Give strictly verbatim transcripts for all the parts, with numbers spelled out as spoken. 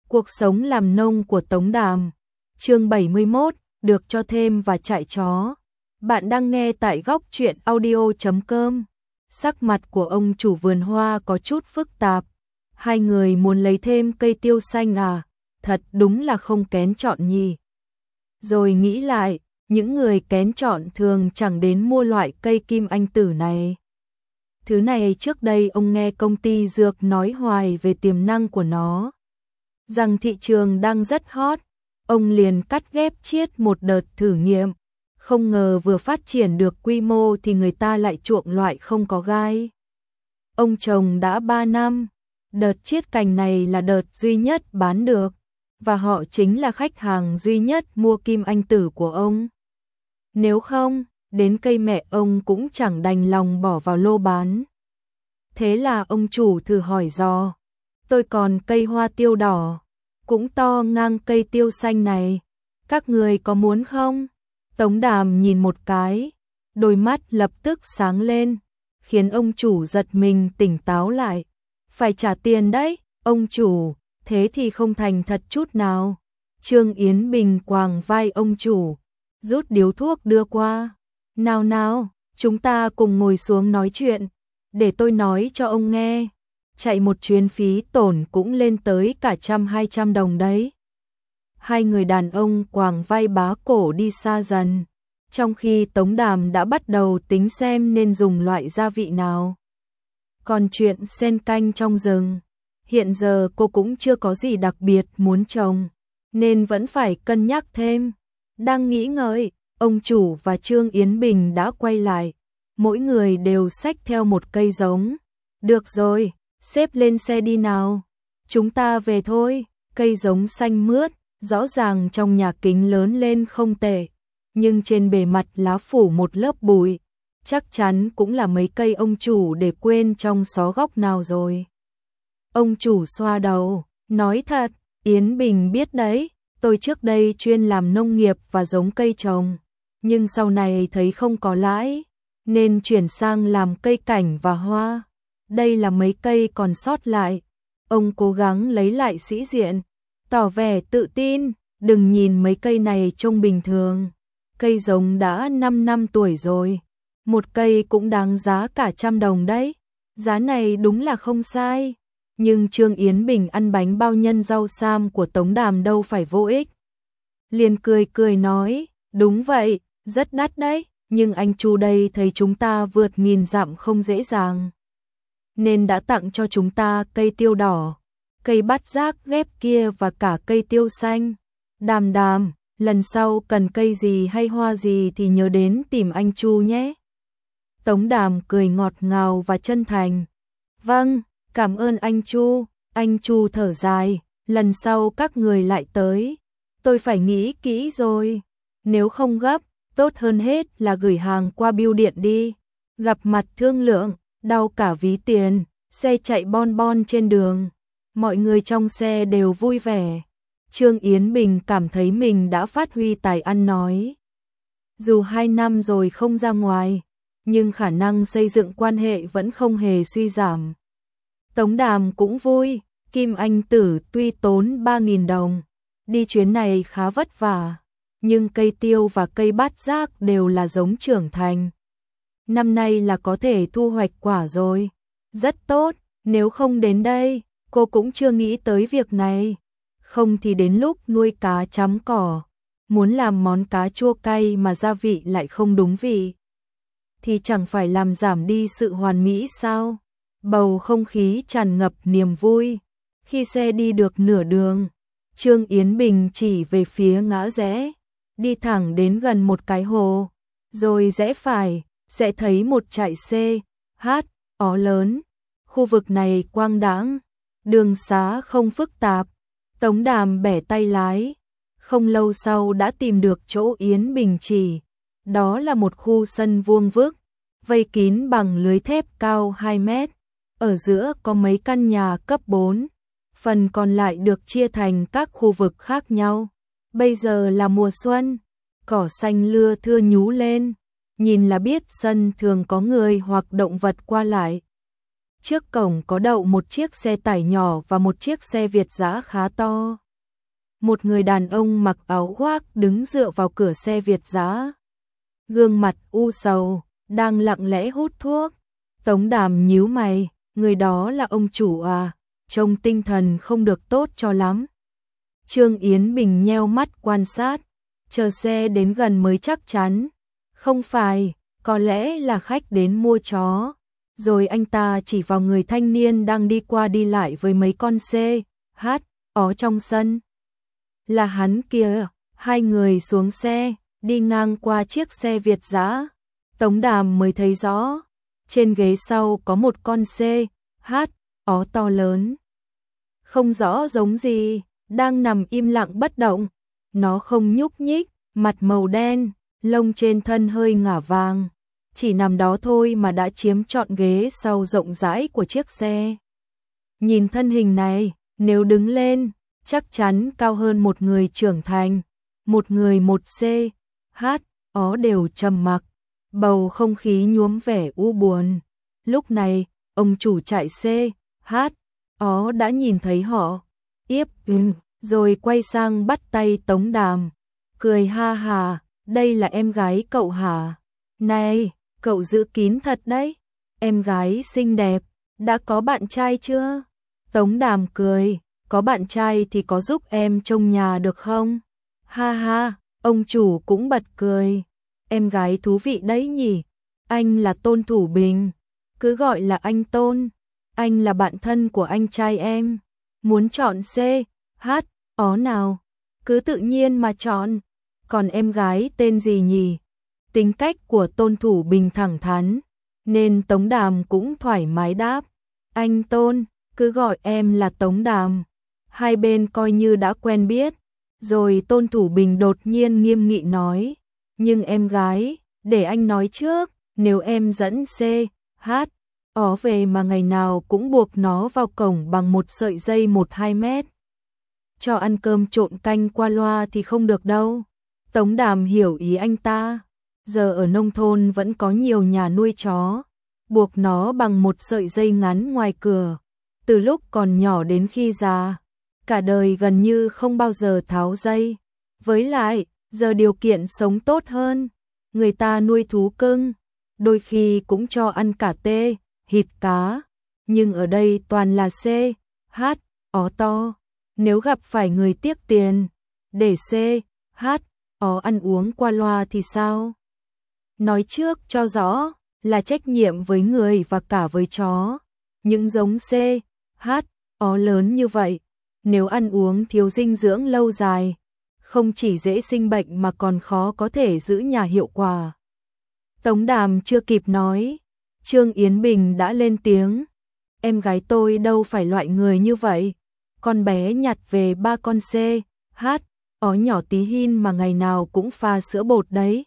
Cuộc sống làm nông của Tống Đàm. Chương bảy mươi mốt, được cho thêm và chạy chó. Bạn đang nghe tại góc truyện audio chấm com. Sắc mặt của ông chủ vườn hoa có chút phức tạp. Hai người muốn lấy thêm cây tiêu xanh à? Thật đúng là không kén chọn nhỉ. Rồi nghĩ lại, những người kén chọn thường chẳng đến mua loại cây kim anh tử này. Thứ này trước đây ông nghe công ty dược nói hoài về tiềm năng của nó, rằng thị trường đang rất hot, ông liền cắt ghép chiết một đợt thử nghiệm, không ngờ vừa phát triển được quy mô thì người ta lại chuộng loại không có gai. Ông trồng đã ba năm, đợt chiết cành này là đợt duy nhất bán được, và họ chính là khách hàng duy nhất mua kim anh tử của ông. Nếu không, đến cây mẹ ông cũng chẳng đành lòng bỏ vào lô bán. Thế là ông chủ thử hỏi dò, tôi còn cây hoa tiêu đỏ, cũng to ngang cây tiêu xanh này, các người có muốn không? Tống Đàm nhìn một cái, đôi mắt lập tức sáng lên, khiến ông chủ giật mình tỉnh táo lại. Phải trả tiền đấy, ông chủ, thế thì không thành thật chút nào. Trương Yến Bình quàng vai ông chủ, rút điếu thuốc đưa qua. Nào nào, chúng ta cùng ngồi xuống nói chuyện, để tôi nói cho ông nghe. Chạy một chuyến phí tổn cũng lên tới cả trăm hai trăm đồng đấy. Hai người đàn ông quàng vai bá cổ đi xa dần, trong khi Tống Đàm đã bắt đầu tính xem nên dùng loại gia vị nào. Còn chuyện sen canh trong rừng, hiện giờ cô cũng chưa có gì đặc biệt muốn trồng, nên vẫn phải cân nhắc thêm. Đang nghĩ ngợi, ông chủ và Trương Yến Bình đã quay lại, mỗi người đều xách theo một cây giống. Được rồi, xếp lên xe đi nào, chúng ta về thôi. Cây giống xanh mướt, rõ ràng trong nhà kính lớn lên không tệ, nhưng trên bề mặt lá phủ một lớp bụi, chắc chắn cũng là mấy cây ông chủ để quên trong xó góc nào rồi. Ông chủ xoa đầu, nói thật, Yến Bình biết đấy, tôi trước đây chuyên làm nông nghiệp và giống cây trồng, nhưng sau này thấy không có lãi, nên chuyển sang làm cây cảnh và hoa. Đây là mấy cây còn sót lại. Ông cố gắng lấy lại sĩ diện, tỏ vẻ tự tin, đừng nhìn mấy cây này trông bình thường. Cây giống đã năm năm tuổi rồi, một cây cũng đáng giá cả trăm đồng đấy. Giá này đúng là không sai, nhưng Trương Yến Bình ăn bánh bao nhân rau sam của Tống Đàm đâu phải vô ích. Liền cười cười nói, đúng vậy, rất đắt đấy, nhưng anh Chu đây thấy chúng ta vượt nghìn dặm không dễ dàng, nên đã tặng cho chúng ta cây tiêu đỏ, cây bát giác ghép kia và cả cây tiêu xanh. Đàm Đàm, lần sau cần cây gì hay hoa gì thì nhớ đến tìm anh Chu nhé. Tống Đàm cười ngọt ngào và chân thành. Vâng, cảm ơn anh Chu. Anh Chu thở dài, lần sau các người lại tới, tôi phải nghĩ kỹ rồi. Nếu không gấp, tốt hơn hết là gửi hàng qua bưu điện đi. Gặp mặt thương lượng, đau cả ví tiền, xe chạy bon bon trên đường. Mọi người trong xe đều vui vẻ. Trương Yến Bình cảm thấy mình đã phát huy tài ăn nói. Dù hai năm rồi không ra ngoài, nhưng khả năng xây dựng quan hệ vẫn không hề suy giảm. Tống Đàm cũng vui, kim anh tử tuy tốn ba nghìn đồng, đi chuyến này khá vất vả, nhưng cây tiêu và cây bát giác đều là giống trưởng thành. Năm nay là có thể thu hoạch quả rồi. Rất tốt, nếu không đến đây, cô cũng chưa nghĩ tới việc này. Không thì đến lúc nuôi cá chấm cỏ, muốn làm món cá chua cay mà gia vị lại không đúng vị, thì chẳng phải làm giảm đi sự hoàn mỹ sao? Bầu không khí tràn ngập niềm vui. Khi xe đi được nửa đường, Trương Yến Bình chỉ về phía ngã rẽ, đi thẳng đến gần một cái hồ, rồi rẽ phải, sẽ thấy một trại xe, hát, ó lớn. Khu vực này quang đãng, đường xá không phức tạp. Tống Đàm bẻ tay lái, không lâu sau đã tìm được chỗ Yến Bình chỉ. Đó là một khu sân vuông vức, vây kín bằng lưới thép cao hai mét. Ở giữa có mấy căn nhà cấp bốn, phần còn lại được chia thành các khu vực khác nhau. Bây giờ là mùa xuân, cỏ xanh lưa thưa nhú lên, nhìn là biết sân thường có người hoặc động vật qua lại. Trước cổng có đậu một chiếc xe tải nhỏ và một chiếc xe Việt dã khá to. Một người đàn ông mặc áo khoác đứng dựa vào cửa xe Việt dã. Gương mặt u sầu, đang lặng lẽ hút thuốc. Tống Đàm nhíu mày, người đó là ông chủ à, trông tinh thần không được tốt cho lắm. Trương Yến Bình nheo mắt quan sát, chờ xe đến gần mới chắc chắn. Không phải, có lẽ là khách đến mua chó. Rồi anh ta chỉ vào người thanh niên đang đi qua đi lại với mấy con xe, hát, ó trong sân. Là hắn kia. Hai người xuống xe, đi ngang qua chiếc xe Việt dã. Tống Đàm mới thấy rõ, trên ghế sau có một con xe, hát, ó to lớn. Không rõ giống gì, đang nằm im lặng bất động. Nó không nhúc nhích, mặt màu đen, lông trên thân hơi ngả vàng. Chỉ nằm đó thôi mà đã chiếm trọn ghế sau rộng rãi của chiếc xe. Nhìn thân hình này, nếu đứng lên, chắc chắn cao hơn một người trưởng thành. Một người một C, hát, ó đều trầm mặc. Bầu không khí nhuốm vẻ u buồn. Lúc này, ông chủ chạy C, hát, ó đã nhìn thấy họ. Yếp, ừm, rồi quay sang bắt tay Tống Đàm. Cười ha hà, đây là em gái cậu hả? Này, cậu giữ kín thật đấy. Em gái xinh đẹp, đã có bạn trai chưa? Tống Đàm cười, có bạn trai thì có giúp em trông nhà được không? Ha ha, ông chủ cũng bật cười. Em gái thú vị đấy nhỉ. Anh là Tôn Thủ Bình, cứ gọi là anh Tôn. Anh là bạn thân của anh trai em. Muốn chọn C, hát, ó nào? Cứ tự nhiên mà chọn. Còn em gái tên gì nhỉ? Tính cách của Tôn Thủ Bình thẳng thắn, nên Tống Đàm cũng thoải mái đáp. Anh Tôn, cứ gọi em là Tống Đàm. Hai bên coi như đã quen biết. Rồi Tôn Thủ Bình đột nhiên nghiêm nghị nói. Nhưng em gái, để anh nói trước, nếu em dẫn C, hát, ó về mà ngày nào cũng buộc nó vào cổng bằng một sợi dây một hai mét. Cho ăn cơm trộn canh qua loa thì không được đâu. Tống Đàm hiểu ý anh ta. Giờ ở nông thôn vẫn có nhiều nhà nuôi chó. Buộc nó bằng một sợi dây ngắn ngoài cửa. Từ lúc còn nhỏ đến khi già, cả đời gần như không bao giờ tháo dây. Với lại, giờ điều kiện sống tốt hơn. Người ta nuôi thú cưng, đôi khi cũng cho ăn cả tê, thịt cá. Nhưng ở đây toàn là C, hát, ó to. Nếu gặp phải người tiếc tiền, để C, hát, ó ăn uống qua loa thì sao? Nói trước cho rõ, là trách nhiệm với người và cả với chó. Những giống C, hát, ó lớn như vậy, nếu ăn uống thiếu dinh dưỡng lâu dài, không chỉ dễ sinh bệnh mà còn khó có thể giữ nhà hiệu quả. Tống Đàm chưa kịp nói, Trương Yến Bình đã lên tiếng. Em gái tôi đâu phải loại người như vậy. Con bé nhặt về ba con C, hát, ó nhỏ tí hin mà ngày nào cũng pha sữa bột đấy.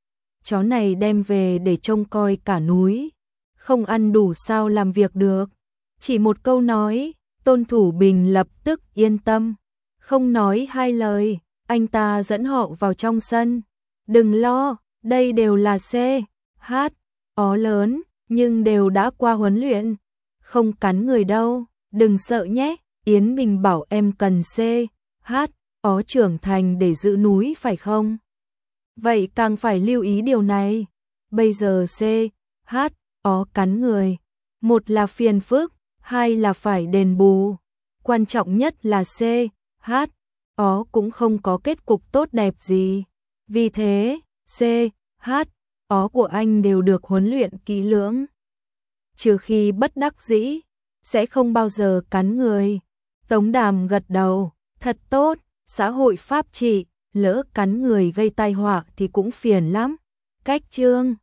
Chó này đem về để trông coi cả núi. Không ăn đủ sao làm việc được. Chỉ một câu nói, Tôn Thủ Bình lập tức yên tâm. Không nói hai lời, anh ta dẫn họ vào trong sân. Đừng lo, đây đều là C, hát, ó lớn, nhưng đều đã qua huấn luyện. Không cắn người đâu, đừng sợ nhé. Yến Bình bảo em cần C, hát, ó trưởng thành để giữ núi phải không? Vậy càng phải lưu ý điều này. Bây giờ C, hát, ó cắn người. Một là phiền phức, hai là phải đền bù. Quan trọng nhất là C, hát, ó cũng không có kết cục tốt đẹp gì. Vì thế, C, hát, ó của anh đều được huấn luyện kỹ lưỡng. Trừ khi bất đắc dĩ, sẽ không bao giờ cắn người. Tống Đàm gật đầu, thật tốt, xã hội pháp trị, lỡ cắn người gây tai họa thì cũng phiền lắm. Cách chương